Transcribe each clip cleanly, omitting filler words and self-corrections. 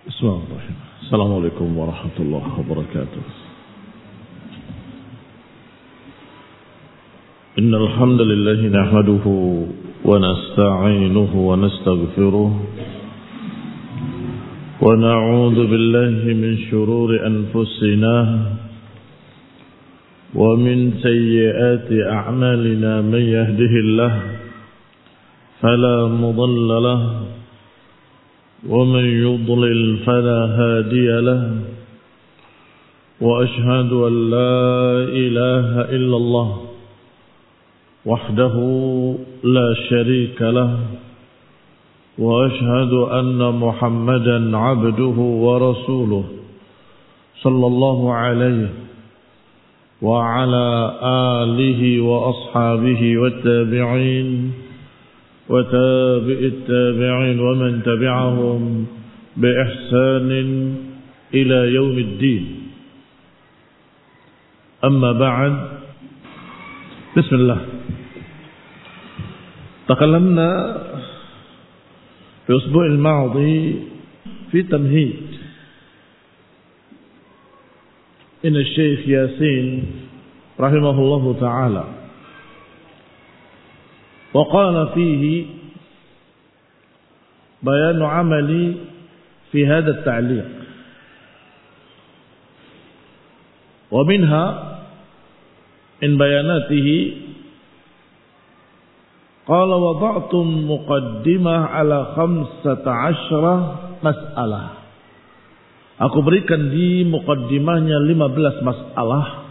Bismillahirrahmanirrahim. Assalamualaikum warahmatullahi wabarakatuh. Innal hamdalillah nahmaduhu wa nasta'inuhu wa nastaghfiruh wa na'udzu billahi min shururi anfusina wa min sayyiati a'malina man yahdihillahu fala mudilla lahu ومن يضلل فلا هادي له وأشهد أن لا إله إلا الله وحده لا شريك له وأشهد أن محمدا عبده ورسوله صلى الله عليه وعلى آله وأصحابه والتابعين وتابع التابعين ومن تبعهم بإحسان إلى يوم الدين. أما بعد، بسم الله. تكلمنا في الأسبوع الماضي في تمهيد إن الشيخ ياسين رحمه الله تعالى وقال فيه بيان عملي في هذا التعليق، ومنها من بياناته قال وضعتم مقدمة على 15 مسألة. Aku berikan di muqaddimahnya 15 masalah.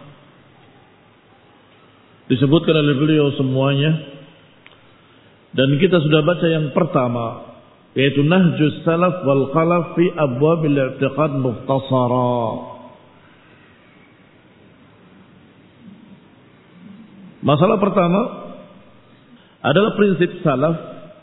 Disebutkan oleh beliau semuanya. Dan kita sudah baca yang pertama, yaitu Nahjus Salaf wal Khalaf fi Abwabil I'tiqad Mukhtasara. Masalah pertama adalah prinsip salaf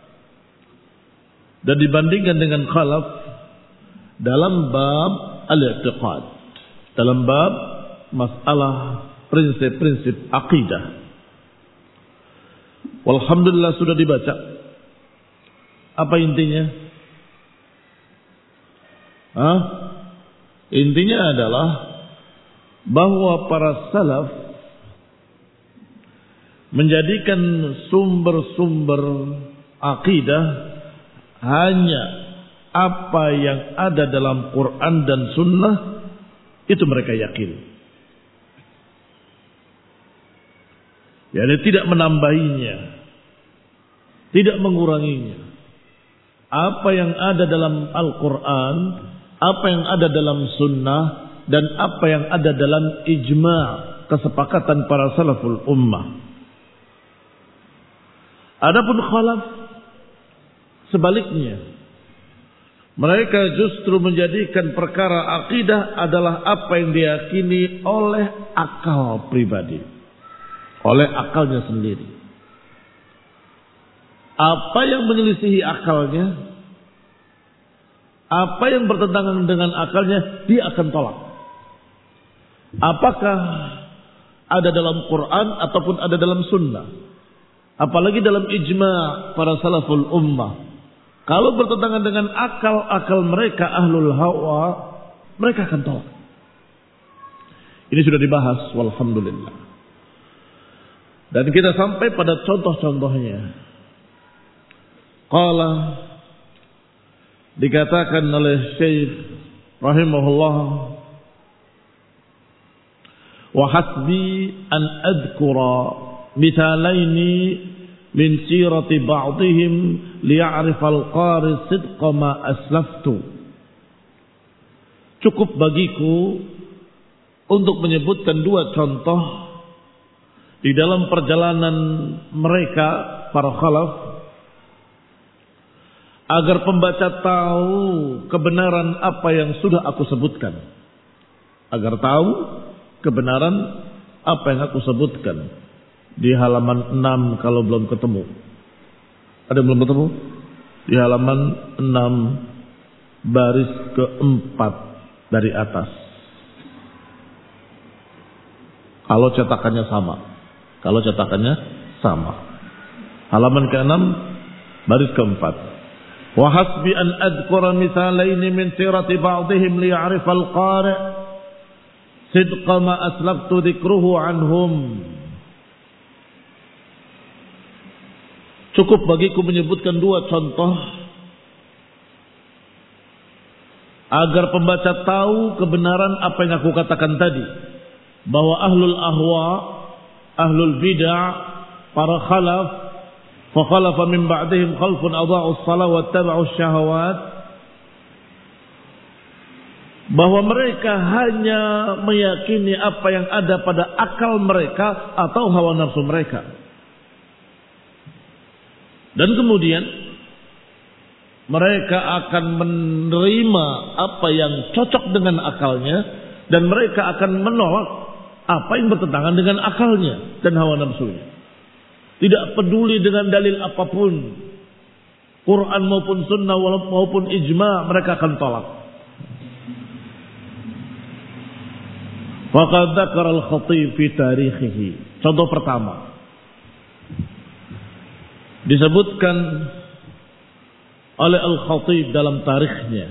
dan dibandingkan dengan khalaf dalam bab al-i'tiqad, dalam bab masalah prinsip-prinsip akidah. Alhamdulillah sudah dibaca. Apa intinya? Intinya adalah bahwa para salaf menjadikan sumber-sumber akidah hanya apa yang ada dalam Quran dan Sunnah, itu mereka yakin. Yani tidak menambahinya, tidak menguranginya. Apa yang ada dalam Al-Quran, apa yang ada dalam Sunnah, dan apa yang ada dalam ijma' kesepakatan para salaful ummah. Adapun khalaf sebaliknya, mereka justru menjadikan perkara akidah adalah apa yang diyakini oleh akal pribadi, oleh akalnya sendiri. Apa yang menyelisihi akalnya, apa yang bertentangan dengan akalnya, dia akan tolak. Apakah ada dalam Quran ataupun ada dalam Sunnah, apalagi dalam ijma' para salaful ummah. Kalau bertentangan dengan akal mereka ahlul hawa, mereka akan tolak. Ini sudah dibahas, walhamdulillah. Dan kita sampai pada contoh-contohnya. Qala, dikatakan oleh Syekh rahimahullah, wa hasbi an adkura mithalaini min sirati ba'dihim liya'rif al-qari sidqa ma aslaftu. Cukup bagiku untuk menyebutkan dua contoh di dalam perjalanan mereka para khalaf, agar pembaca tahu kebenaran apa yang sudah aku sebutkan. Agar tahu kebenaran apa yang aku sebutkan. Di halaman 6 kalau belum ketemu. Ada yang belum ketemu? Di halaman 6 baris keempat dari atas. Kalau cetakannya sama. Halaman ke-6 baris keempat. Wa hasbi an adhkura mithalain min sirati ba'dihim liya'rifa al-qari' sidqa ma aslaftu dzikruhu anhum. Cukup bagiku menyebutkan dua contoh agar pembaca tahu kebenaran apa yang aku katakan tadi, bahwa ahlul ahwa, ahlul bid'ah, para khalaf, fa khalafa min ba'dihim khalfun adha'us shalah wa taba'us syahawat, bahwa mereka hanya meyakini apa yang ada pada akal mereka atau hawa nafsu mereka. Dan kemudian mereka akan menerima apa yang cocok dengan akalnya, dan mereka akan menolak apa yang bertentangan dengan akalnya dan hawa nafsunya. Tidak peduli dengan dalil apapun, Quran maupun sunnah maupun ijma', mereka akan tolak. Faqad dzakara al-Khatib fi tarikhihi. Contoh pertama, disebutkan oleh Al-Khatib dalam tarikhnya,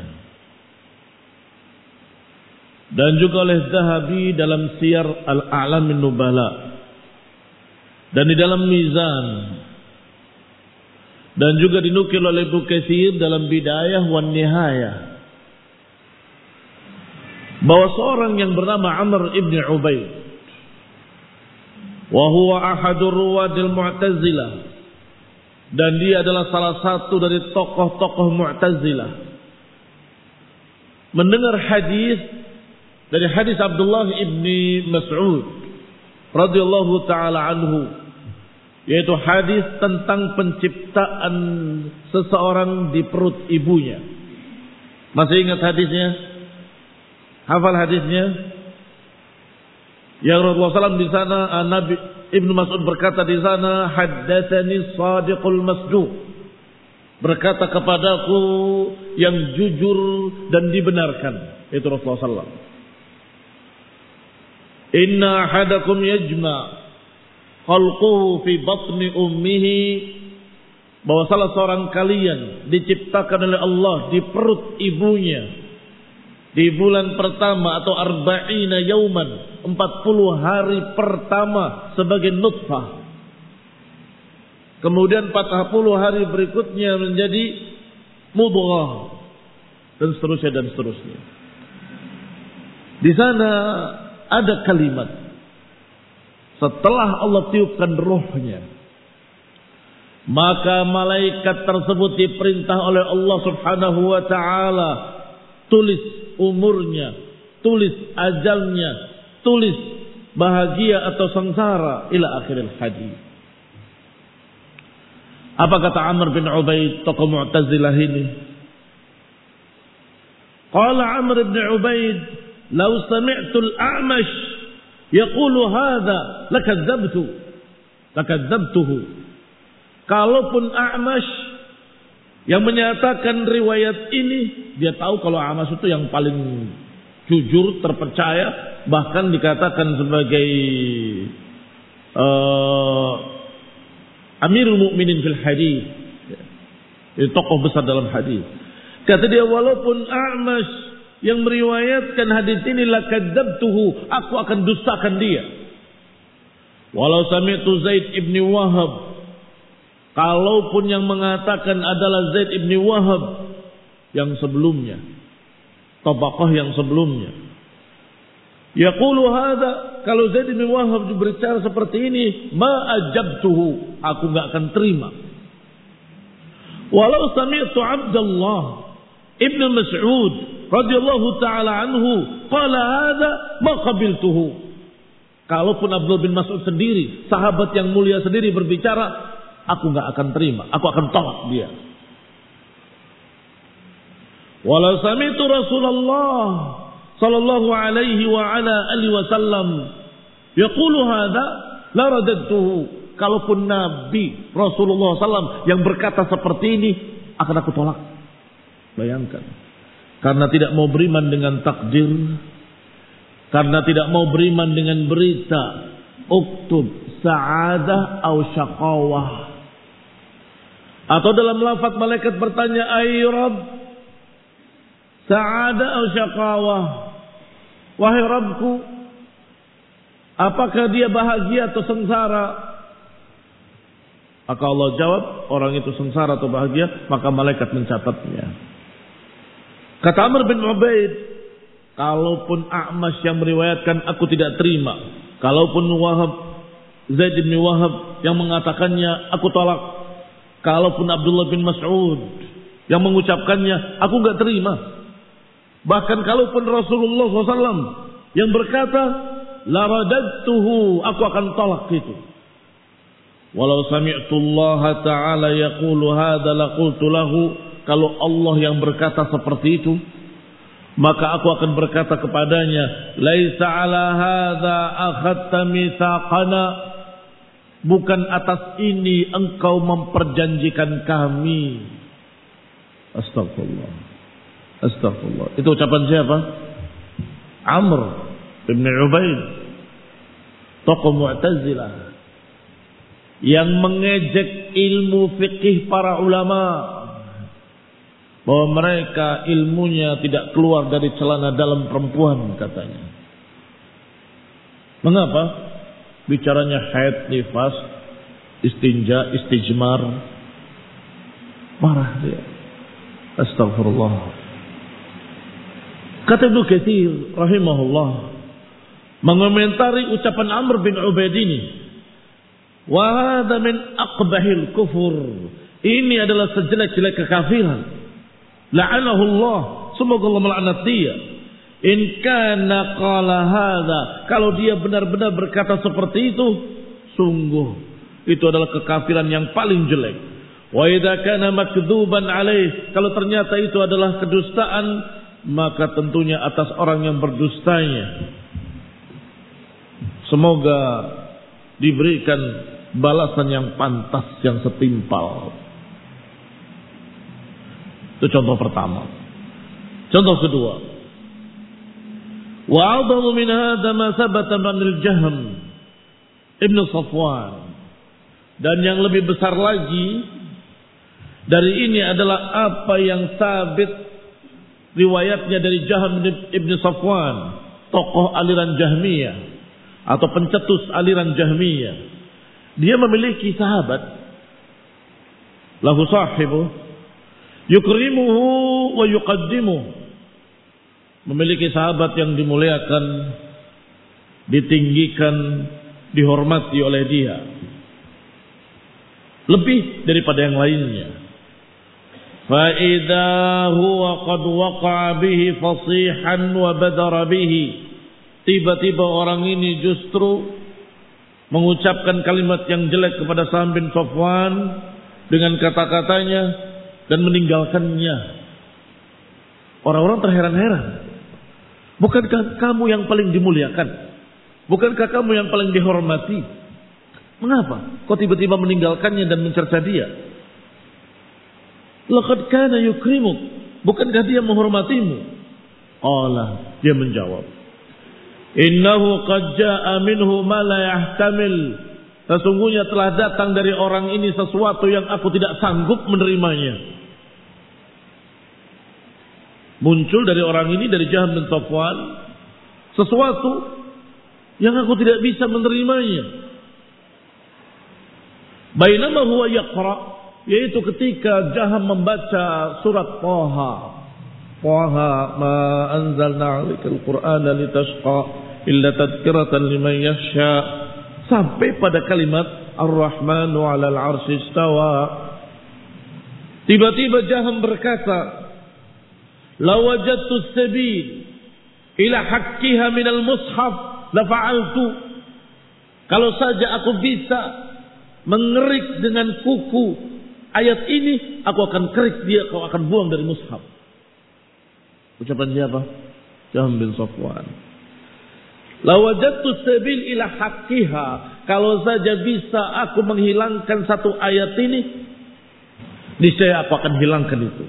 dan juga oleh Zahabi dalam Siyar Al-A'lamin Nubala, dan di dalam Mizan, dan juga dinukil oleh Ibnu Katsir dalam Bidayah wan Nihayah, bahwa seorang yang bernama Amr ibn Ubaid, wa huwa ahadur ruwadil Mu'tazilah, dan dia adalah salah satu dari tokoh-tokoh Mu'tazilah, mendengar hadis dari hadis Abdullah ibni Mas'ud radhiyallahu taala anhu, yaitu hadis tentang penciptaan seseorang di perut ibunya. Masih ingat hadisnya? Hafal hadisnya? Yang Rasulullah SAW di sana, Nabi Ibnu Mas'ud berkata di sana, haddatsani shadiqul masduq, berkata kepadaku yang jujur dan dibenarkan, itu Rasulullah SAW. Inna ahadakum yajma' khalquhu fi batni ummihi, bahwa salah seorang kalian diciptakan oleh Allah di perut ibunya di bulan pertama atau arba'ina yauman, 40 hari pertama sebagai nutfah. Kemudian 40 hari berikutnya menjadi mudghah, dan seterusnya dan seterusnya. Di sana ada kalimat, setelah Allah tiupkan ruhnya, maka malaikat tersebut diperintah oleh Allah Subhanahu wa taala, tulis umurnya, tulis ajalnya, tulis bahagia atau sengsara, ila akhiril hadis. Apa kata Amr bin Ubaid, tokoh Mu'tazilah ini? Qala Amr bin Ubaid, "Law sami'tu al-A'mash yaqulu hadha lakadzabtuhu." Kalaupun A'mash yang menyatakan riwayat ini, dia tahu kalau A'mash itu yang paling jujur, terpercaya, bahkan dikatakan sebagai Amirul Mukminin fil hadis, tokoh besar dalam hadis. Kata dia, walaupun A'mash yang meriwayatkan hadis ini lakadzabtuhu, aku akan dustakan dia. Walau sami'tu Zaid ibn Wahab, kalaupun yang mengatakan adalah Zaid ibn Wahab yang sebelumnya, tabaqah yang sebelumnya, yaqulu hadza, kalau Zaid bin Wahab berbicara seperti ini, ma ajabtuhu, aku enggak akan terima. Walau sami'tu Abdullah ibn Mas'ud radhiyallahu taala anhu qala hadza ma qabiltuhu, kalaupun Abdullah bin Mas'ud sendiri, sahabat yang mulia sendiri berbicara, aku enggak akan terima, aku akan tolak dia. Walau sami'tu Rasulullah sallallahu alaihi wa ala alihi wasallam yaqulu hadza la radadtuhu, kalaupun Nabi Rasulullah sallam yang berkata seperti ini, akan aku tolak. Bayangkan, karena tidak mau beriman dengan takdir, karena tidak mau beriman dengan berita uktub sa'adah au syaqawah, Atau dalam lafaz malaikat bertanya, ay Rabb, sa'ada atau syaqawah, wahai Rabbku, apakah dia bahagia atau sengsara? Maka Allah jawab, orang itu sengsara atau bahagia, maka malaikat mencatatnya. Kata Amr bin Ubaid, kalaupun A'mash yang meriwayatkan aku tidak terima, kalaupun Zaid bin Wahab yang mengatakannya aku tolak, kalaupun Abdullah bin Mas'ud yang mengucapkannya aku enggak terima, bahkan kalaupun Rasulullah SAW yang berkata la radadtuhu, aku akan tolak itu. Walau sami'tu Allah Ta'ala yaqulu hadza laqultu lahu, kalau Allah yang berkata seperti itu, maka aku akan berkata kepadanya, laisa ala hadza akhadta mitsaqana, bukan atas ini engkau memperjanjikan kami. Astagfirullah. Astagfirullah. Itu ucapan siapa? Amr bin Ubaid, tokoh Mu'tazilah yang mengejek ilmu fikih para ulama, bahwa mereka ilmunya tidak keluar dari celana dalam perempuan katanya. Mengapa? Bicaranya haid, nifas, istinja, istijmar. Marah dia. Astagfirullah. Kata Ibnu Katsir rahimahullah mengomentari ucapan Amr bin Ubaid ini, wa hadza min aqbahil kufur. Ini adalah sejelek-jelek kekafiran. La'anahu Allah, semoga Allah melaknat dia. In kana qala hadza, kalau dia benar-benar berkata seperti itu, sungguh itu adalah kekafiran yang paling jelek. Wa idza kana makdzuban alaih, kalau ternyata itu adalah kedustaan, maka tentunya atas orang yang berdustanya semoga diberikan balasan yang pantas, yang setimpal. Itu contoh pertama. Contoh kedua, wa a'dhamu min hadza ma sabata min al-Jahm Ibn Safwan, dan yang lebih besar lagi dari ini adalah apa yang sabit riwayatnya dari Jahm Ibn Safwan, tokoh aliran Jahmiyah atau pencetus aliran Jahmiyah. Dia memiliki sahabat, lahu sahibu yukrimuhu wa yuqaddimuhu, memiliki sahabat yang dimuliakan, ditinggikan, dihormati oleh dia lebih daripada yang lainnya. Fa idza huwa qad waqa'a bihi fasihan wa badara bihi, tiba-tiba orang ini justru mengucapkan kalimat yang jelek kepada Sa'd bin Safwan dengan kata-katanya dan meninggalkannya. Orang-orang terheran-heran. Bukankah kamu yang paling dimuliakan? Bukankah kamu yang paling dihormati? Mengapa kau tiba-tiba meninggalkannya dan mencerca dia? Laqad kana yukrimuk, bukankah dia menghormatimu? Allah, dia menjawab, innahu qad jaa'a minhu ma la yahtamil, sesungguhnya telah datang dari orang ini sesuatu yang aku tidak sanggup menerimanya. Muncul dari orang ini, dari Jahm bin Safwan, sesuatu yang aku tidak bisa menerimanya. Bainama huwa yaqra, yaitu ketika Jahm membaca surat Thaha. Thaha ma anzalna 'alaikal Qur'ana litashqa illa tadhkiratan liman yakhsha, sampai pada kalimat Ar-Rahmanu 'alal 'arsy istawa. Tiba-tiba Jahm berkata, "Law wajadtu as-sabil ila haqqiha min al-mushaf la fa'altu." Kalau saja aku bisa mengerik dengan kuku ayat ini, aku akan kerik dia, aku akan buang dari mushaf. Ucapan siapa? Jahm bin Safwan. "Law wajadtu as-sabil ila haqqiha." Kalau saja bisa aku menghilangkan satu ayat ini, niscaya aku akan hilangkan itu.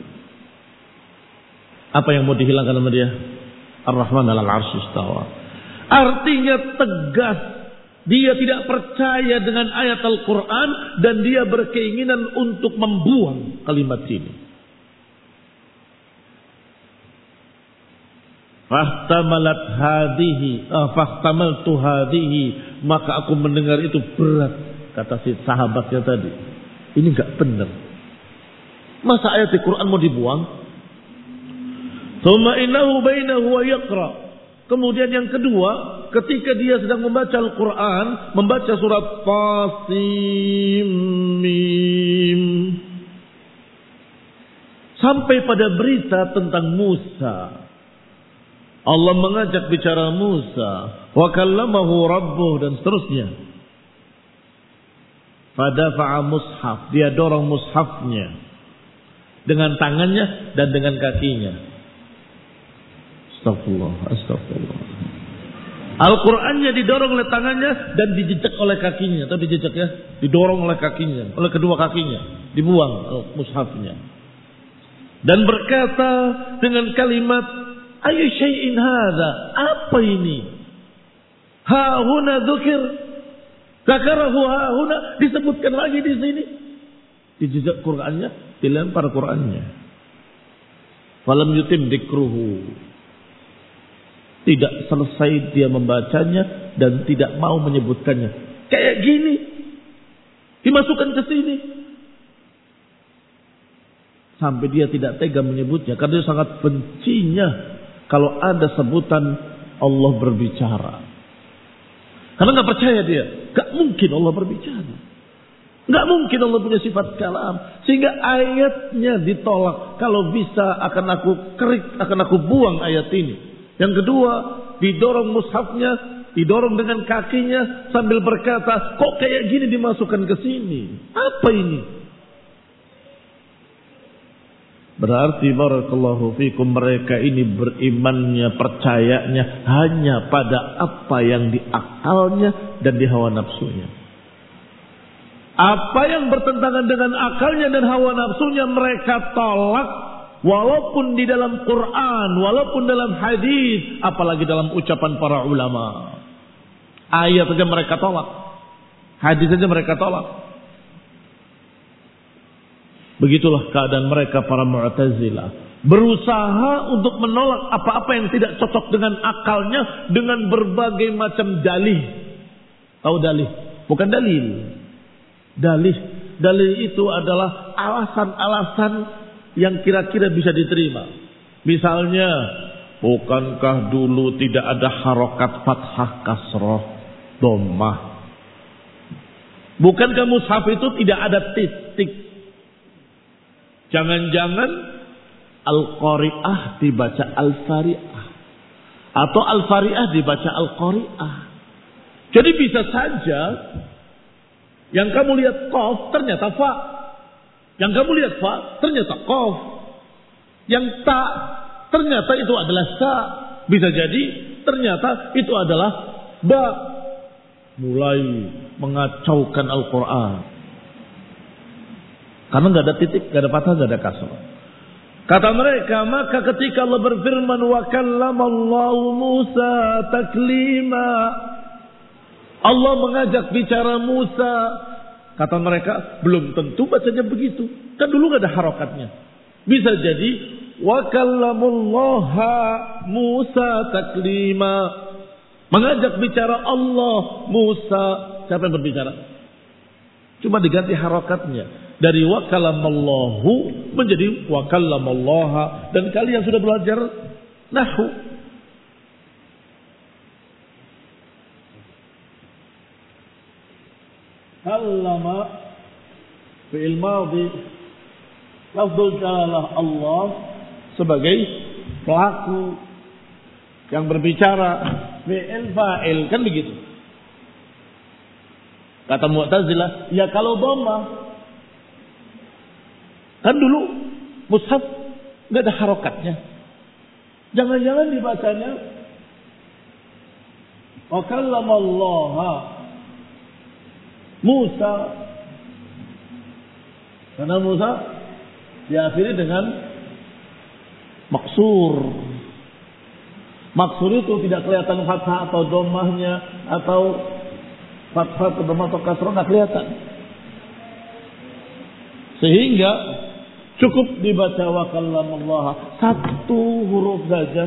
Apa yang mau dihilangkan sama dia? Ar-Rahman 'alal 'arsy istawa. Artinya tegas Dia tidak percaya dengan ayat Al-Quran dan dia berkeinginan untuk membuang kalimat ini. Fahtamaltu hadihi, maka aku mendengar itu berat, kata si sahabatnya tadi. Ini enggak benar. Masa ayat Al-Quran mau dibuang? Tsumma innahu bainahu wa yaqra. Kemudian yang kedua, ketika dia sedang membaca Al-Quran, membaca surat Tasim Mim, sampai pada berita tentang Musa. Allah mengajak bicara Musa, wa kallamahu rabbuh, dan seterusnya. Fadafa'a mushaf, dia dorong mushafnya dengan tangannya dan dengan kakinya. Astagfirullah. Al-Qur'annya didorong oleh tangannya dan dijejak oleh kakinya, atau dijejak ya, didorong oleh kakinya, oleh kedua kakinya, dibuang mushafnya. Dan berkata dengan kalimat, ayu syai'in hadza, apa ini? Ha huna dzukir, zakarahu ha huna, disebutkan lagi di sini. Dijejak Qur'annya, dilempar Qur'annya. Falam yutim dzikruhu. Tidak selesai dia membacanya dan tidak mau menyebutkannya. Kayak gini, dimasukkan ke sini. Sampai dia tidak tega menyebutnya, karena dia sangat bencinya kalau ada sebutan Allah berbicara. Karena nggak percaya dia, nggak mungkin Allah berbicara, nggak mungkin Allah punya sifat kalam, sehingga ayatnya ditolak. Kalau bisa akan aku kerik, akan aku buang ayat ini. Yang kedua, didorong mushafnya, didorong dengan kakinya sambil berkata, kok kayak gini dimasukkan ke sini? Apa ini? Berarti barakallahu fikum, mereka ini berimannya, percayanya hanya pada apa yang di akalnya dan di hawa nafsunya. Apa yang bertentangan dengan akalnya dan hawa nafsunya mereka tolak. Walaupun di dalam Quran, walaupun dalam hadis, apalagi dalam ucapan para ulama. Ayat saja mereka tolak, hadis saja mereka tolak. Begitulah keadaan mereka para Mu'tazilah. Berusaha untuk menolak apa-apa yang tidak cocok dengan akalnya dengan berbagai macam dalih. Tahu dalih? Bukan dalil. Dalih itu adalah alasan-alasan yang kira-kira bisa diterima. Misalnya, bukankah dulu tidak ada harokat fathah kasroh dhammah? Bukankah mushaf itu tidak ada titik? Jangan-jangan Al-Qari'ah dibaca Al-Fari'ah, atau Al-Fari'ah dibaca Al-Qari'ah. Jadi bisa saja yang kamu lihat qaf ternyata fa. Yang kamu lihat fa ternyata qaf. Yang ta ternyata itu adalah sa. Bisa jadi ternyata itu adalah ba. Mulai mengacaukan Al-Quran. Karena nggak ada titik, nggak ada fathah, nggak ada kasrah. Kata mereka, maka ketika Allah berfirman, wa kallamallahu Musa taklima, Allah mengajak bicara Musa. Kata mereka, belum tentu bacanya begitu. Kan dulu nggak ada harokatnya. Bisa jadi, wa kallamullaha Musa taklima, mengajak bicara Allah Musa. Siapa yang berbicara? Cuma diganti harokatnya. Dari wa kallamallahu menjadi wa kallamallaha. Dan kalian sudah belajar nahwu. Kallama fi'il madhi, lafzul jalalah Allah sebagai pelaku yang berbicara, fi'il fa'il, kan begitu. Kata Mu'tazilah, ya kalau dhammah, kan dulu mushaf nggak ada harokatnya. Jangan-jangan dibacanya wa kallamallaha Musa, karena Musa diakhiri dengan maksur. Maksur itu tidak kelihatan fathah atau dhammahnya atau Fathah atau dhamma atau kasrah nggak kelihatan. Sehingga cukup dibaca wa kallamallaha, satu huruf saja.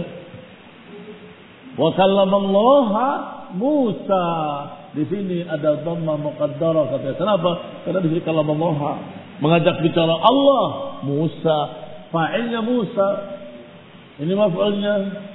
Wa kallamallaha Musa. Di sini ada dhamma muqaddarah katanya. Kenapa? Karena di sini kallamallaha mengajak bicara Allah, Musa, fa'ilnya Musa. Ini maf'ulnya.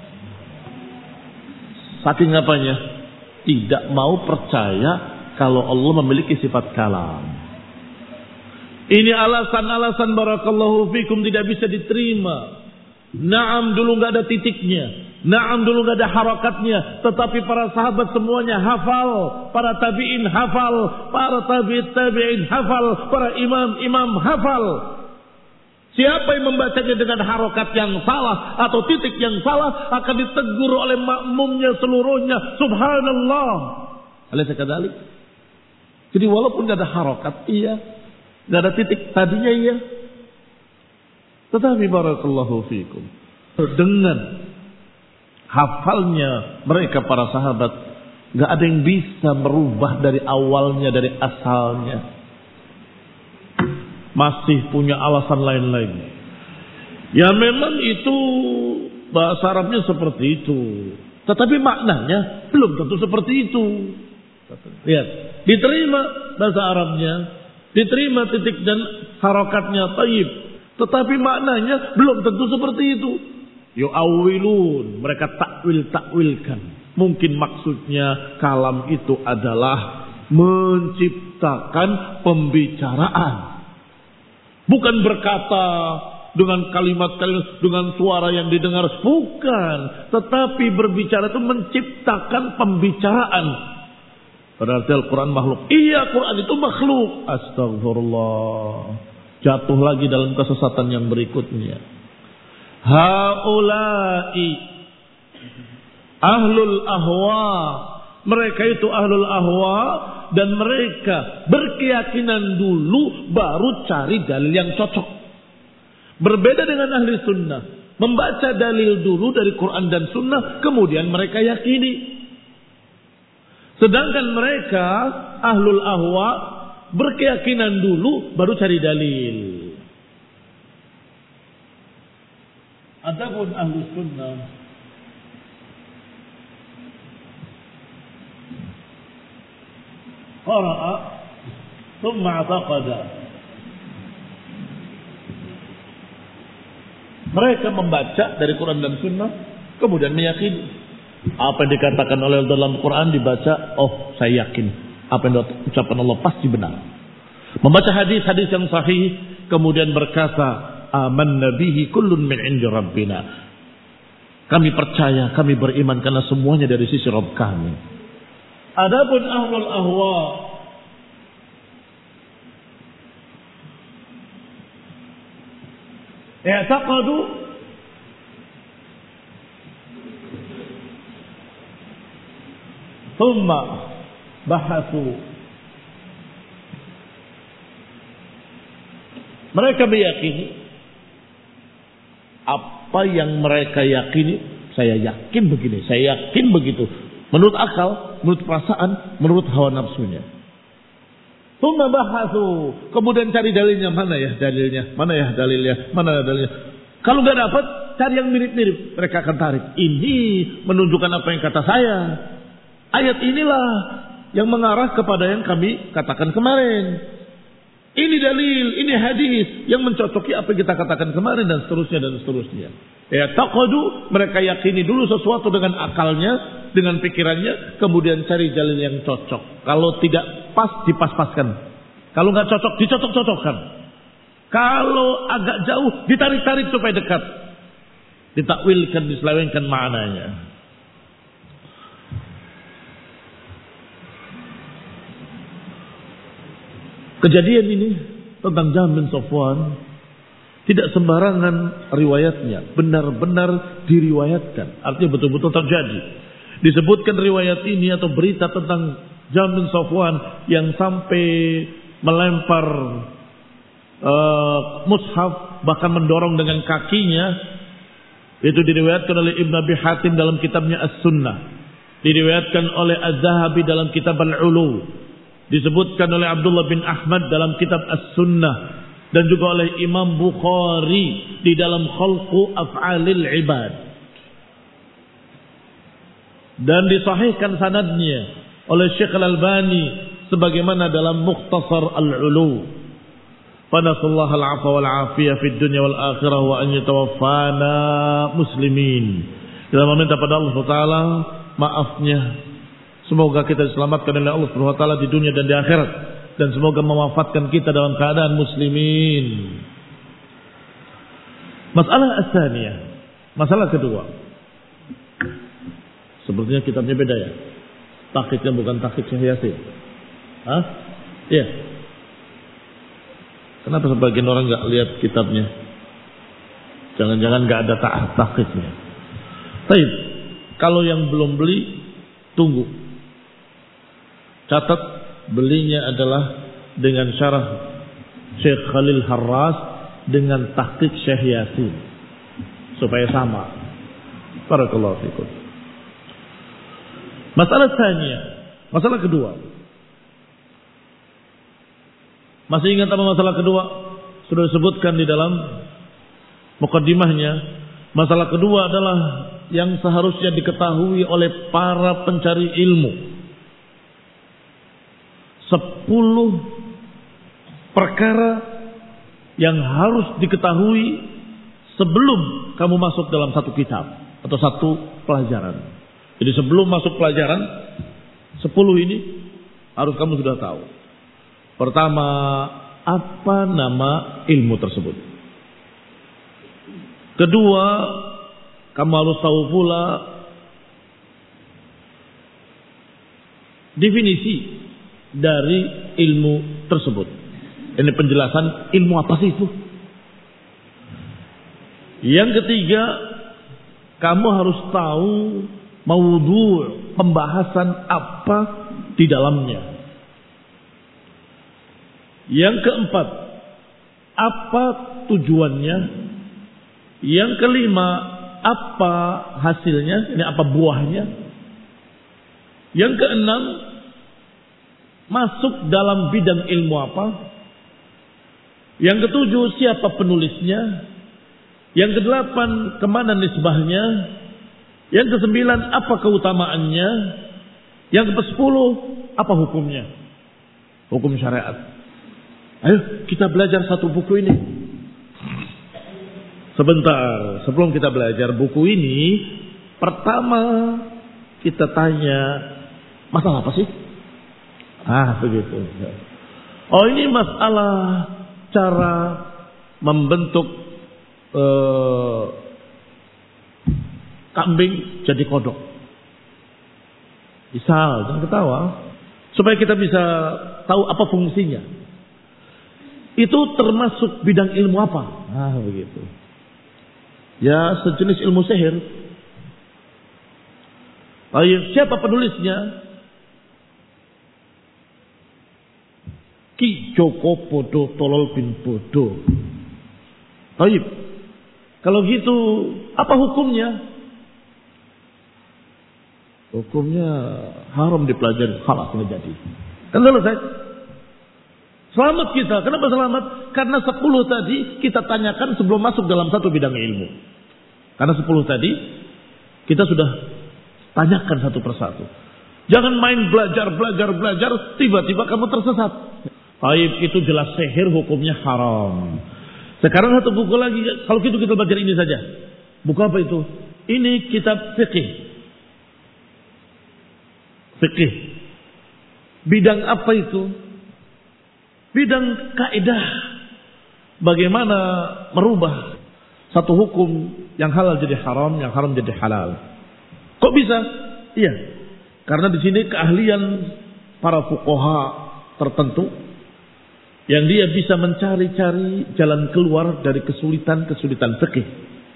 Saking apanya? Tidak mau percaya kalau Allah memiliki sifat kalam. Ini alasan-alasan barakallahu fikum tidak bisa diterima. Naam dulu nggak ada titiknya, naam dulu nggak ada harakatnya, tetapi para sahabat semuanya hafal, para tabi'in hafal, para tabi'in hafal, para imam hafal. Siapa yang membacanya dengan harakat yang salah atau titik yang salah akan ditegur oleh makmumnya seluruhnya. Subhanallah. Alaysa kadzalik? Jadi walaupun nggak ada harakat, iya. Gak ada titik tadinya iya. Tetapi barakallahu fikum, dengan hafalnya mereka para sahabat, gak ada yang bisa merubah dari awalnya, dari asalnya. Masih punya alasan lain-lain. Ya memang itu bahasa Arabnya seperti itu, tetapi maknanya belum tentu seperti itu. Lihat, diterima bahasa Arabnya, diterima titik dan harakatnya taib, tetapi maknanya belum tentu seperti itu. Yu'awwilun, mereka takwilkan. Mungkin maksudnya kalam itu adalah menciptakan pembicaraan, bukan berkata dengan kalimat-kalimat dengan suara yang didengar, bukan, tetapi berbicara itu menciptakan pembicaraan. Berarti Al-Quran makhluk. Iya, Quran itu makhluk. Astagfirullah. Jatuh lagi dalam kesesatan yang berikutnya. Haulai ahlul ahwa. Mereka itu ahlul ahwa. Dan mereka berkeyakinan dulu baru cari dalil yang cocok. Berbeda dengan ahli sunnah. Membaca dalil dulu dari Quran dan sunnah, kemudian mereka yakini. Sedangkan mereka ahlul ahwa berkeyakinan dulu baru cari dalil. Adapun ahlus sunnah qara'a thumma i'taqada. Mereka membaca dari Quran dan sunnah kemudian meyakini. Apa yang dikatakan oleh dalam Quran dibaca, oh saya yakin apa yang diucapkan Allah pasti benar. Membaca hadis-hadis yang sahih kemudian berkata, amanna bihi kullun min 'indi rabbina. Kami percaya, kami beriman karena semuanya dari sisi Rabb kami. Adapun ahlul ahwa, i'taqadu thumma bahasu. Mereka meyakini apa yang mereka yakini. Saya yakin begini, saya yakin begitu. Menurut akal, menurut perasaan, menurut hawa nafsunya. Thumma bahasu. Kemudian cari dalilnya. Mana ya dalilnya? Mana ya dalilnya? Mana dalilnya? Kalau nggak dapat, cari yang mirip-mirip. Mereka akan tarik. Ini menunjukkan apa yang kata saya. Ayat inilah yang mengarah kepada yang kami katakan kemarin. Ini dalil, ini hadis yang mencocoki apa yang kita katakan kemarin dan seterusnya dan seterusnya. Ya taqadu, mereka yakini dulu sesuatu dengan akalnya, dengan pikirannya, kemudian cari dalil yang cocok. Kalau tidak pas, dipas-paskan. Kalau nggak cocok, dicocok-cocokkan. Kalau agak jauh, ditarik-tarik supaya dekat. Ditakwilkan, diselewengkan maknanya. Kejadian ini tentang Jahm bin Safwan tidak sembarangan riwayatnya, benar-benar diriwayatkan. Artinya betul-betul terjadi. Disebutkan riwayat ini atau berita tentang Jahm bin Safwan yang sampai melempar mushaf, bahkan mendorong dengan kakinya. Itu diriwayatkan oleh Ibn Abi Hatim dalam kitabnya As-Sunnah. Diriwayatkan oleh Az-Zahabi dalam kitab Al-Ulu. Disebutkan oleh Abdullah bin Ahmad dalam kitab As-Sunnah. Dan juga oleh Imam Bukhari di dalam Khalqu Af'alil Ibad. Dan disahihkan sanadnya oleh Syekh Al-Albani sebagaimana dalam Mukhtasar Al-Ulu. Fanasallahu al-'afwa wal-'afiyah fid dunya wal akhirah wa an yatawaffana muslimin. Kita meminta pada Allah Taala maafnya. Semoga kita diselamatkan oleh Allah Subhanahu wa taala di dunia dan di akhirat, dan semoga mewafatkan kita dalam keadaan muslimin. Masalah as-saniyah, masalah kedua. Sepertinya kitabnya beda ya. Tahqiqnya bukan tahqiq Syekh Yasin. Hah? Iya. Kenapa sebagian orang enggak lihat kitabnya? Jangan-jangan enggak ada tahqiqnya. Baik. Kalau yang belum beli, tunggu. Catat, belinya adalah dengan syarah Syekh Khalil Harras dengan tahqiq Syekh Yasin, supaya sama. Barakallahu fikum. Masalah tanya, masalah kedua. Masih ingat apa masalah kedua? Sudah disebutkan di dalam mukaddimahnya. Masalah kedua adalah yang seharusnya diketahui oleh para pencari ilmu. 10 perkara yang harus diketahui sebelum kamu masuk dalam satu kitab atau satu pelajaran. Jadi sebelum masuk pelajaran 10 ini harus kamu sudah tahu. Pertama, apa nama ilmu tersebut? Kedua, kamu harus tahu pula definisi dari ilmu tersebut. Ini penjelasan ilmu apa sih itu? Yang ketiga, kamu harus tahu maudhu', pembahasan apa di dalamnya. Yang keempat, apa tujuannya? Yang kelima, apa hasilnya? Ini apa buahnya? Yang keenam, masuk dalam bidang ilmu apa? Yang ketujuh, siapa penulisnya? Yang kedelapan, kemana nisbahnya? Yang kesembilan, apa keutamaannya? Yang kesepuluh, apa hukumnya? Hukum syariat. Ayo kita belajar satu buku ini. Sebentar, sebelum kita belajar buku ini, pertama kita tanya, masalah apa sih? Begitu. Oh, ini masalah cara membentuk kambing jadi kodok. Misal, jangan ketawa. Supaya kita bisa tahu apa fungsinya. Itu termasuk bidang ilmu apa? Begitu. Ya, sejenis ilmu sihir. Siapa penulisnya? Ki Joko Bodo Tolol bin Bodo. Baik. Kalau gitu, apa hukumnya? Hukumnya haram dipelajari. Halas nggak jadi. Kan selesai. Selamat kita. Kenapa selamat? Karena 10 tadi kita tanyakan sebelum masuk dalam satu bidang ilmu. Karena 10 tadi kita sudah tanyakan satu persatu. Jangan main belajar, tiba-tiba kamu tersesat. Baik, itu jelas sihir, hukumnya haram. Sekarang satu buku lagi. Kalau gitu kita belajar ini saja. Buku apa itu? Ini kitab fikih. Fikih. Bidang apa itu? Bidang kaidah. Bagaimana merubah satu hukum yang halal jadi haram, yang haram jadi halal. Kok bisa? Iya. Karena di sini keahlian para fuqaha tertentu yang dia bisa mencari-cari jalan keluar dari kesulitan-kesulitan fikih.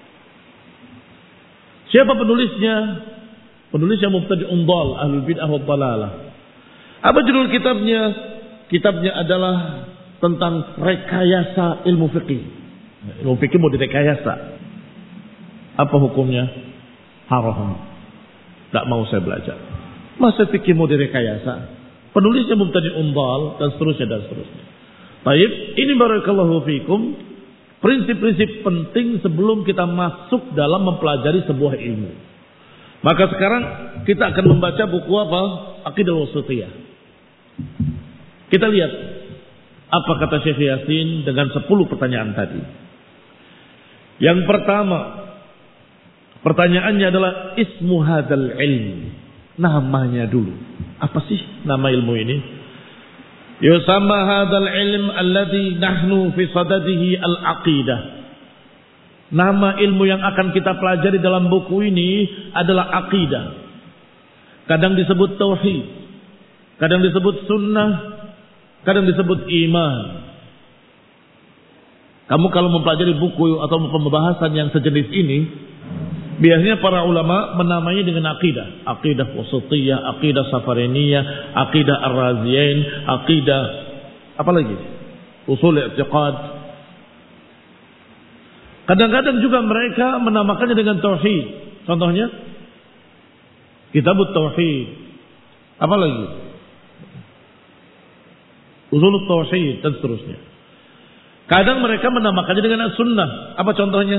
Siapa penulisnya? Penulisnya Mubtadi'un Dhal, Ahlul Bid'ah wa Dhalalah. Apa judul kitabnya? Kitabnya adalah tentang rekayasa ilmu fikih. Ilmu fikih mau direkayasa. Apa hukumnya? Haram. Tidak mau saya belajar. Masa fikih mau direkayasa? Penulisnya mubtadi' umbal dan seterusnya dan seterusnya. Baik, ini barakallahu fikum prinsip-prinsip penting sebelum kita masuk dalam mempelajari sebuah ilmu. Maka sekarang kita akan membaca buku apa? Aqidah Wasithiyah. Kita lihat apa kata Syekh Yasin dengan 10 pertanyaan tadi. Yang pertama, pertanyaannya adalah ismu hadzal ilm. Namanya dulu. Apa sih nama ilmu ini? Yusamma hadzal ilm alladhi nahnu fi sadadihi al-aqidah. Nama ilmu yang akan kita pelajari dalam buku ini adalah aqidah. Kadang disebut tauhid, kadang disebut sunnah, kadang disebut iman. Kamu kalau mempelajari buku atau pembahasan yang sejenis ini, biasanya para ulama menamainya dengan aqidah. Aqidah Wasithiyah, aqidah Safariniyah, aqidah Ar-Raziyain, aqidah apa lagi? Usul i'tiqad. Kadang-kadang juga mereka menamakannya dengan tauhid. Contohnya Kitabut Tauhid. Apa lagi? Usul Tauhid dan seterusnya. Kadang mereka menamakannya dengan As-Sunnah. Apa contohnya?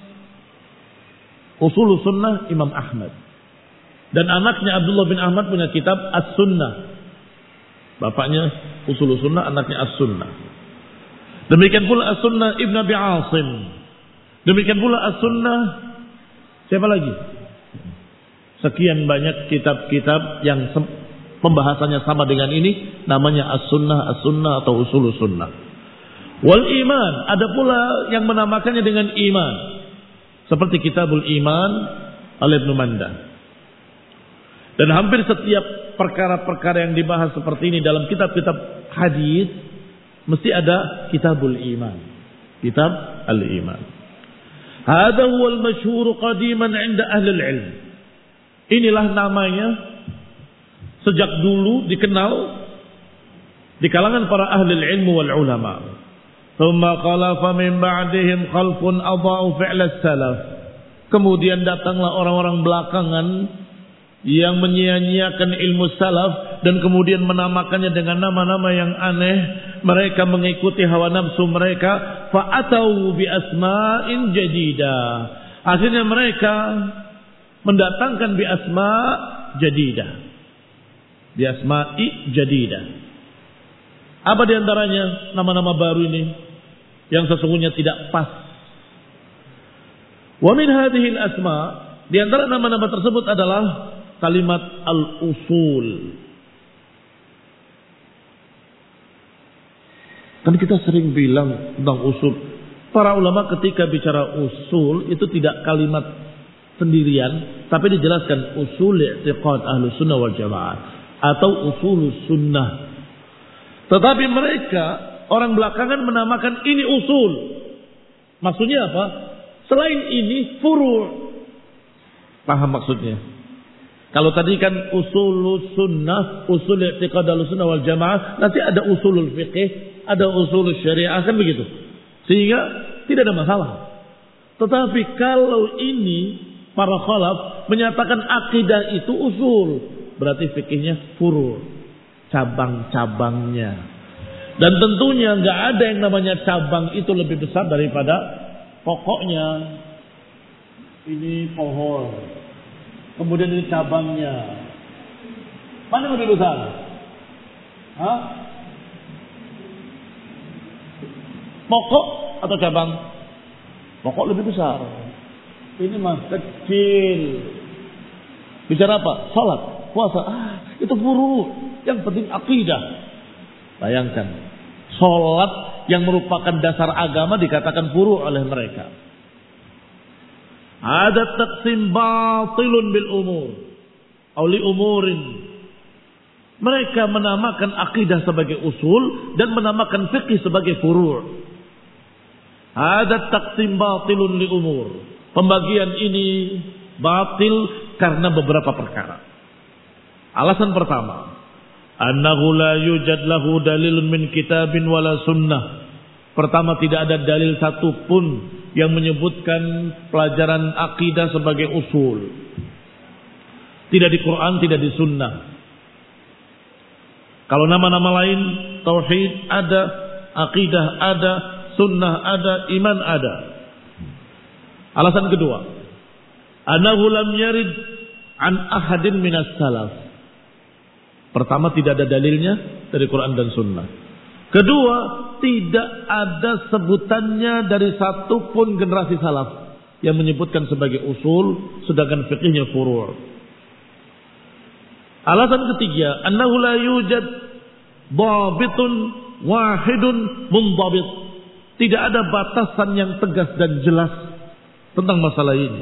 Usul Sunnah Imam Ahmad. Dan anaknya Abdullah bin Ahmad punya kitab As-Sunnah. Bapaknya Usul Sunnah, anaknya As-Sunnah. Demikian pula As-Sunnah Ibn Abi Asim. Demikian pula As-Sunnah. Siapa lagi? Sekian banyak kitab-kitab yang pembahasannya sama dengan ini. Namanya As-Sunnah, As-Sunnah atau Usul Sunnah. Wal iman. Ada pula yang menamakannya dengan iman. Seperti Kitabul Iman oleh Ibnu Manda. Dan hampir setiap perkara-perkara yang dibahas seperti ini dalam kitab-kitab hadis mesti ada Kitabul Iman. Kitab Al-Iman. Hadza huwal masyhur qadiman 'inda ahli al-'ilm. Inilah namanya sejak dulu dikenal di kalangan para ahli al-'ilm wal ulama. Thumma khalafa min ba'dihim khalfun adha'u fi'l as-salaf. Kemudian datanglah orang-orang belakangan yang menyia-nyiakan ilmu salaf dan kemudian menamakannya dengan nama-nama yang aneh. Mereka mengikuti hawa nafsu mereka, fa'atau bi asma'in jadida. Akhirnya mereka mendatangkan bi asma' jadida. Bi asma'i jadida. Apa di antaranya nama-nama baru ini yang sesungguhnya tidak pas? Wa min hadhihi al-asma', di antara nama-nama tersebut adalah kalimat al-usul. Kan kita sering bilang tentang usul. Para ulama ketika bicara usul itu tidak kalimat sendirian, tapi dijelaskan usul i'tiqad Ahlus Sunnah wal Jamaah atau usul sunnah. Tetapi mereka orang belakangan menamakan ini usul. Maksudnya apa? Selain ini furu'. Paham maksudnya? Kalau tadi kan usul sunnah, usul i'tiqad Ahlus Sunnah wal Jamaah, nanti ada usulul fiqh, ada usul syariah, kan begitu. Sehingga tidak ada masalah. Tetapi kalau ini para khalaf menyatakan akidah itu usul, berarti fikihnya furu', cabang-cabangnya. Dan tentunya nggak ada yang namanya cabang itu lebih besar daripada pokoknya. Ini pohon, kemudian ini cabangnya. Mana yang lebih besar? Hah? Pokok atau cabang? Pokok lebih besar. Ini mah kecil. Bicara apa? Salat, puasa. Itu furu'. Yang penting akidah. Bayangkan, salat yang merupakan dasar agama dikatakan furu' oleh mereka. Ada taqsim batilun bil umur. Auli umurin. Mereka menamakan akidah sebagai usul dan menamakan fikih sebagai furu'. Ada taqsim batilun li umur. Pembagian ini batil karena beberapa perkara. Alasan pertama, annahu la yujad lahu dalilun min kitabin wala sunnah. Pertama, tidak ada dalil satupun yang menyebutkan pelajaran akidah sebagai usul. Tidak di Quran, tidak di sunnah. Kalau nama-nama lain, tauhid ada, akidah ada, sunnah ada, iman ada. Alasan kedua, annahu lam yarid an ahadin minas salaf. Pertama, tidak ada dalilnya dari Quran dan sunnah. Kedua, tidak ada sebutannya dari satu pun generasi salaf yang menyebutkan sebagai usul, sedangkan fikihnya furu'. Alasan ketiga, annahu la yujad dhabitun wahidun mundhabit. Tidak ada batasan yang tegas dan jelas tentang masalah ini.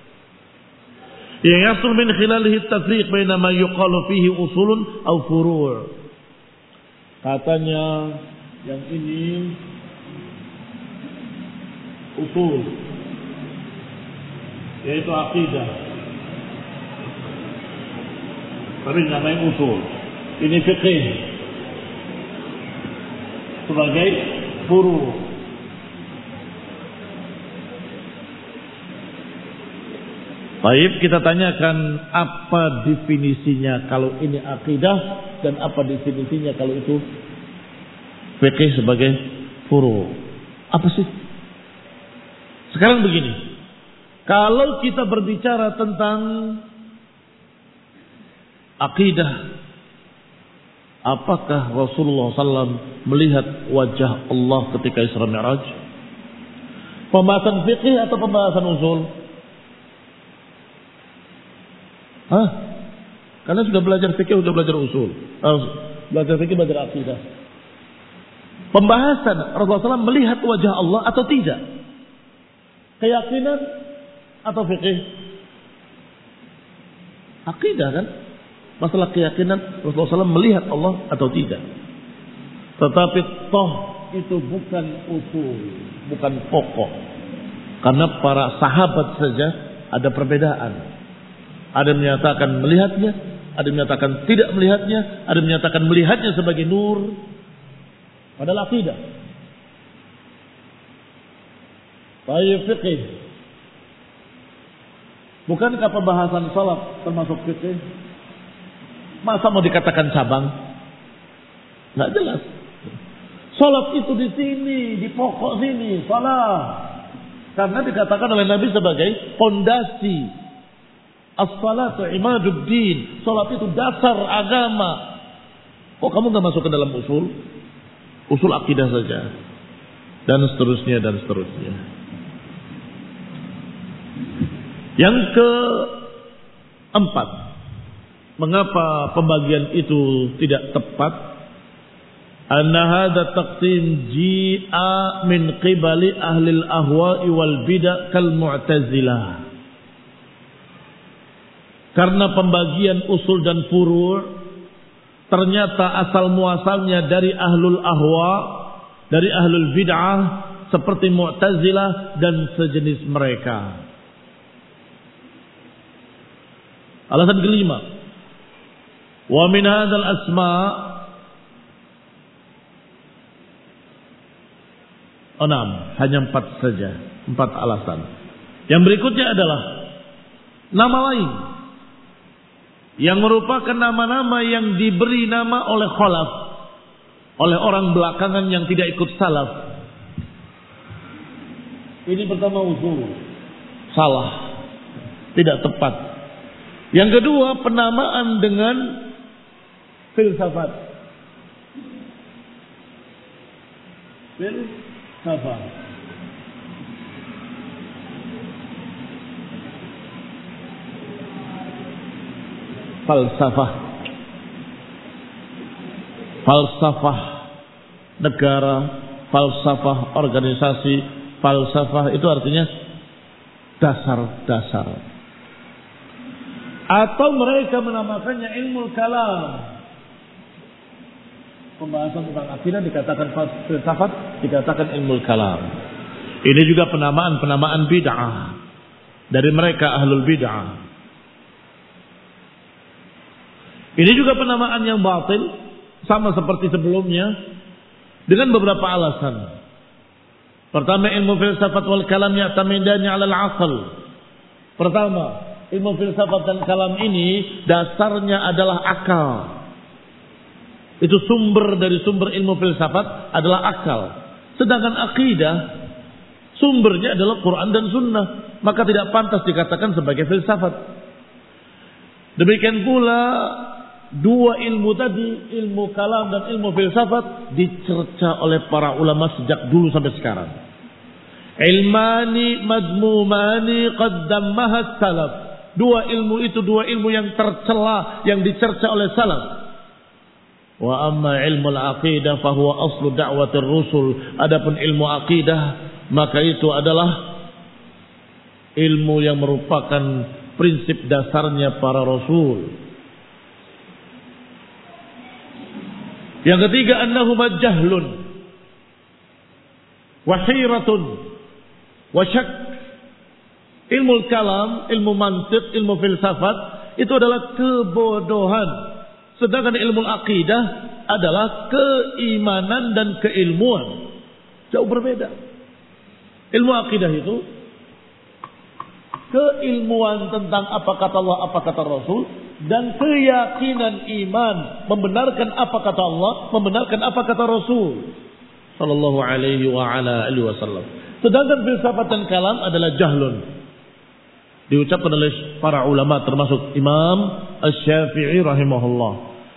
Yang yasul min khilalihi tafriq baina ma yuqalu fihi usulun aw furu'. Katanya yang ini usul, yaitu akidah, tapi namanya usul. Ini fikih sebagai furu'. Baik, kita tanyakan apa definisinya kalau ini akidah dan apa definisinya kalau itu fikih sebagai furu'. Apa sih? Sekarang begini, kalau kita berbicara tentang akidah, apakah Rasulullah SAW melihat wajah Allah ketika Isra Mi'raj? Pembahasan fikih atau pembahasan usul? Karena sudah belajar fikih, sudah belajar usul. Belajar fikih, belajar akidah. Pembahasan Rasulullah SAW melihat wajah Allah atau tidak? Keyakinan atau fikih? Akidah kan? Masalah keyakinan Rasulullah SAW melihat Allah atau tidak. Tetapi toh itu bukan usul, bukan pokok. Karena para sahabat saja ada perbedaan. Ada yang menyatakan melihatnya, ada yang menyatakan tidak melihatnya, ada yang menyatakan melihatnya sebagai nur. Padahal akidah. Baik fikih. Bukankah pembahasan salaf termasuk fikih? Masa mau dikatakan cabang? Nggak jelas. Salaf itu di sini, di pokok sini, salah. Karena dikatakan oleh Nabi sebagai fondasi. As-salatu imaduddin. Salat itu dasar agama. Kok kamu gak masuk ke dalam usul? Usul akidah saja. Dan seterusnya, dan seterusnya. Yang keempat, mengapa pembagian itu tidak tepat? Anna hadha taqsim ji'a min qibali ahli al-ahwa'i wal bid'ah kal mu'tazilah. Karena pembagian usul dan furu' ternyata asal muasalnya dari ahlul ahwa, dari ahlul bid'ah seperti Mu'tazilah dan sejenis mereka. Alasan kelima, wa min hadzal asma' 6, hanya 4 saja, 4 alasan. Yang berikutnya adalah nama lain yang merupakan nama-nama yang diberi nama oleh khalaf, oleh orang belakangan yang tidak ikut salaf. Ini pertama usul, salah, tidak tepat. Yang kedua, penamaan dengan filsafat. Filsafat. Falsafah. Falsafah negara, falsafah organisasi, falsafah itu artinya dasar-dasar. Atau mereka menamakannya ilmu kalam. Pembahasan tentang akidah dikatakan filsafat, dikatakan ilmu kalam. Ini juga penamaan bid'ah dari mereka ahlul bid'ah. Ini juga penamaan yang batil, sama seperti sebelumnya, dengan beberapa alasan. Pertama, ilmu filsafat wal kalam ya'tamidani 'ala al-'aql. Pertama, ilmu filsafat dan kalam ini dasarnya adalah akal. Itu sumber dari sumber ilmu filsafat adalah akal. Sedangkan akidah sumbernya adalah Quran dan Sunnah. Maka tidak pantas dikatakan sebagai filsafat. Demikian pula dua ilmu tadi, ilmu kalam dan ilmu filsafat, dicerca oleh para ulama sejak dulu sampai sekarang. Ilmani madmumani qaddamaha salaf. Dua ilmu itu dua ilmu yang tercela, yang dicerca oleh salaf. Wa amma ilmu al-aqidah fahuwa aslu da'watir rusul. Adapun ilmu aqidah, maka itu adalah ilmu yang merupakan prinsip dasarnya para rasul. Yang ketiga, annahuma jahlun wa hiratun wa syak. Ilmu kalam, ilmu mantiq, ilmu filsafat itu adalah kebodohan. Sedangkan ilmu aqidah adalah keimanan dan keilmuan. Jauh berbeda. Ilmu aqidah itu keilmuan tentang apa kata Allah, apa kata Rasul, dan keyakinan iman membenarkan apa kata Allah, membenarkan apa kata Rasul sallallahu alaihi wa ala alihi wasallam. Sedangkan filsafat dan kalam adalah jahlun. Diucapkan oleh para ulama termasuk Imam Asy-Syafi'i rahimahullah.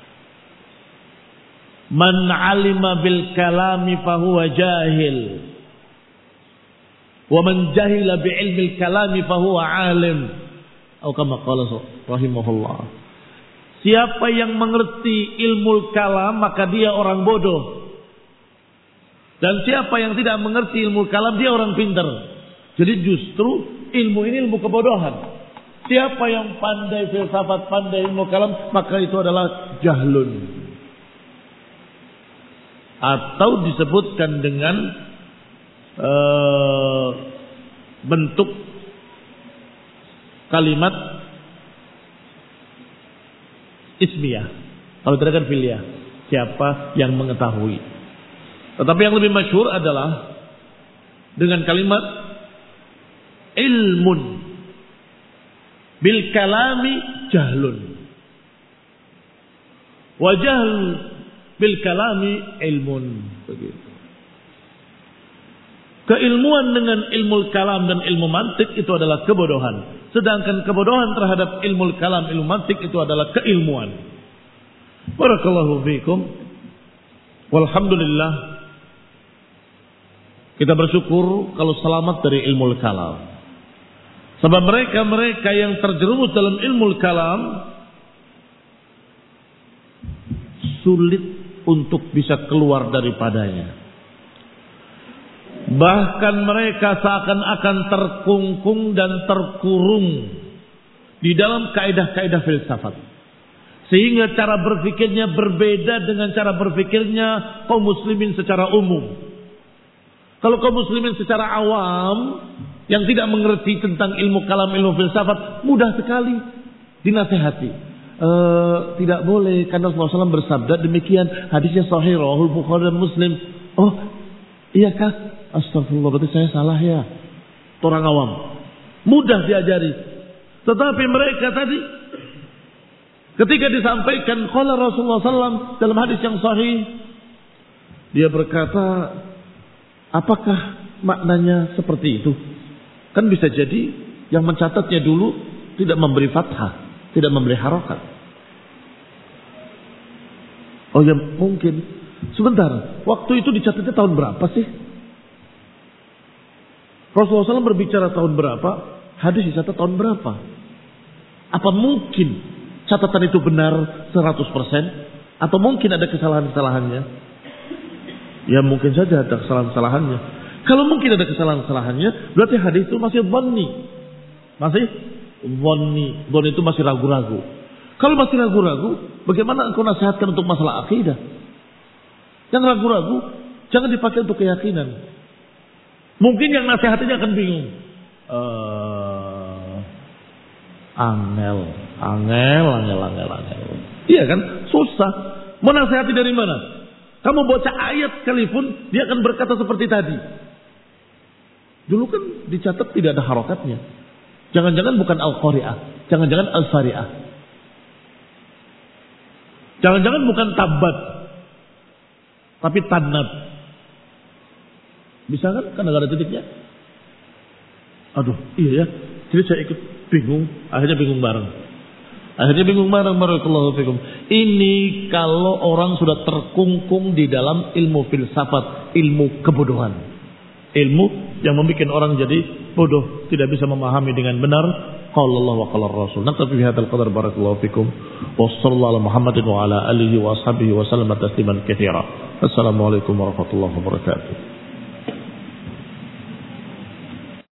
Man 'alima bil kalami fahuwa jahil. Wa man jahila bi ilmil kalami fahuwa 'alim. Atau kama qala rahimahullah. Siapa yang mengerti ilmu kalam maka dia orang bodoh. Dan siapa yang tidak mengerti ilmu kalam dia orang pintar. Jadi justru ilmu ini ilmu kebodohan. Siapa yang pandai filsafat, pandai ilmu kalam, maka itu adalah jahlun. Atau disebutkan dengan bentuk kalimat ismiyah. Kalau tidak kan filiah. Siapa yang mengetahui. Tetapi yang lebih masyhur adalah dengan kalimat ilmun bil kalami jahlun. Wa jahl bil kalami ilmun. Begitu. Keilmuan dengan ilmu kalam dan ilmu mantik itu adalah kebodohan. Sedangkan kebodohan terhadap ilmu kalam, ilmu mantik itu adalah keilmuan. Barakallahu fiikum. Walhamdulillah. Kita bersyukur kalau selamat dari ilmu kalam. Sebab mereka yang terjerumus dalam ilmu kalam sulit untuk bisa keluar daripadanya. Bahkan mereka seakan-akan terkungkung dan terkurung di dalam kaidah-kaidah filsafat. Sehingga cara berpikirnya berbeda dengan cara berpikirnya kaum muslimin secara umum. Kalau kaum muslimin secara awam yang tidak mengerti tentang ilmu kalam, ilmu filsafat, mudah sekali dinasehati. Tidak boleh karena Rasulullah SAW bersabda demikian, hadisnya sahih rawahul Bukhari dan Muslim. Oh, iya kah? Astagfirullah, berarti saya salah ya. Orang awam mudah diajari. Tetapi mereka tadi ketika disampaikan qala Rasulullah SAW dalam hadis yang sahih, dia berkata, apakah maknanya seperti itu? Kan bisa jadi yang mencatatnya dulu tidak memberi fathah, tidak memberi harokat. Oh ya mungkin. Sebentar, waktu itu dicatatnya tahun berapa sih? Rasulullah SAW berbicara tahun berapa? Hadis dicatat tahun berapa? Apa mungkin catatan itu benar 100%? Atau mungkin ada kesalahan-kesalahannya? Ya mungkin saja ada kesalahan-kesalahannya. Kalau mungkin ada kesalahan-kesalahannya, berarti hadis itu masih dhanni. Masih dhanni. Dhanni itu masih ragu-ragu. Kalau masih ragu-ragu, bagaimana engkau nasihatkan untuk masalah akidah? Yang ragu-ragu, jangan dipakai untuk keyakinan. Mungkin yang nasihatinya akan bingung. Angel. Iya kan? Susah. Mau nasihati dari mana? Kamu baca ayat sekalipun, dia akan berkata seperti tadi. Dulu kan dicatat tidak ada harokatnya. Jangan-jangan bukan Al-Qari'ah, jangan-jangan Al-Fari'ah. Jangan-jangan bukan Tabbat, tapi Tannat. Bisa kan? Kan ada titiknya. Aduh, iya ya. Jadi saya ikut bingung, akhirnya bingung bareng. Barakallahu fikum. Ini kalau orang sudah terkungkung di dalam ilmu filsafat, ilmu kebodohan. Ilmu yang membuat orang jadi bodoh, tidak bisa memahami dengan benar qala Allah wa qala Rasul. Naktafi bi hadzal qadar barakallahu fikum. Wassallallahu ala Muhammadin wa ala alihi wa ashabihi wa sallama tasliman katsira. Assalamualaikum warahmatullahi wabarakatuh.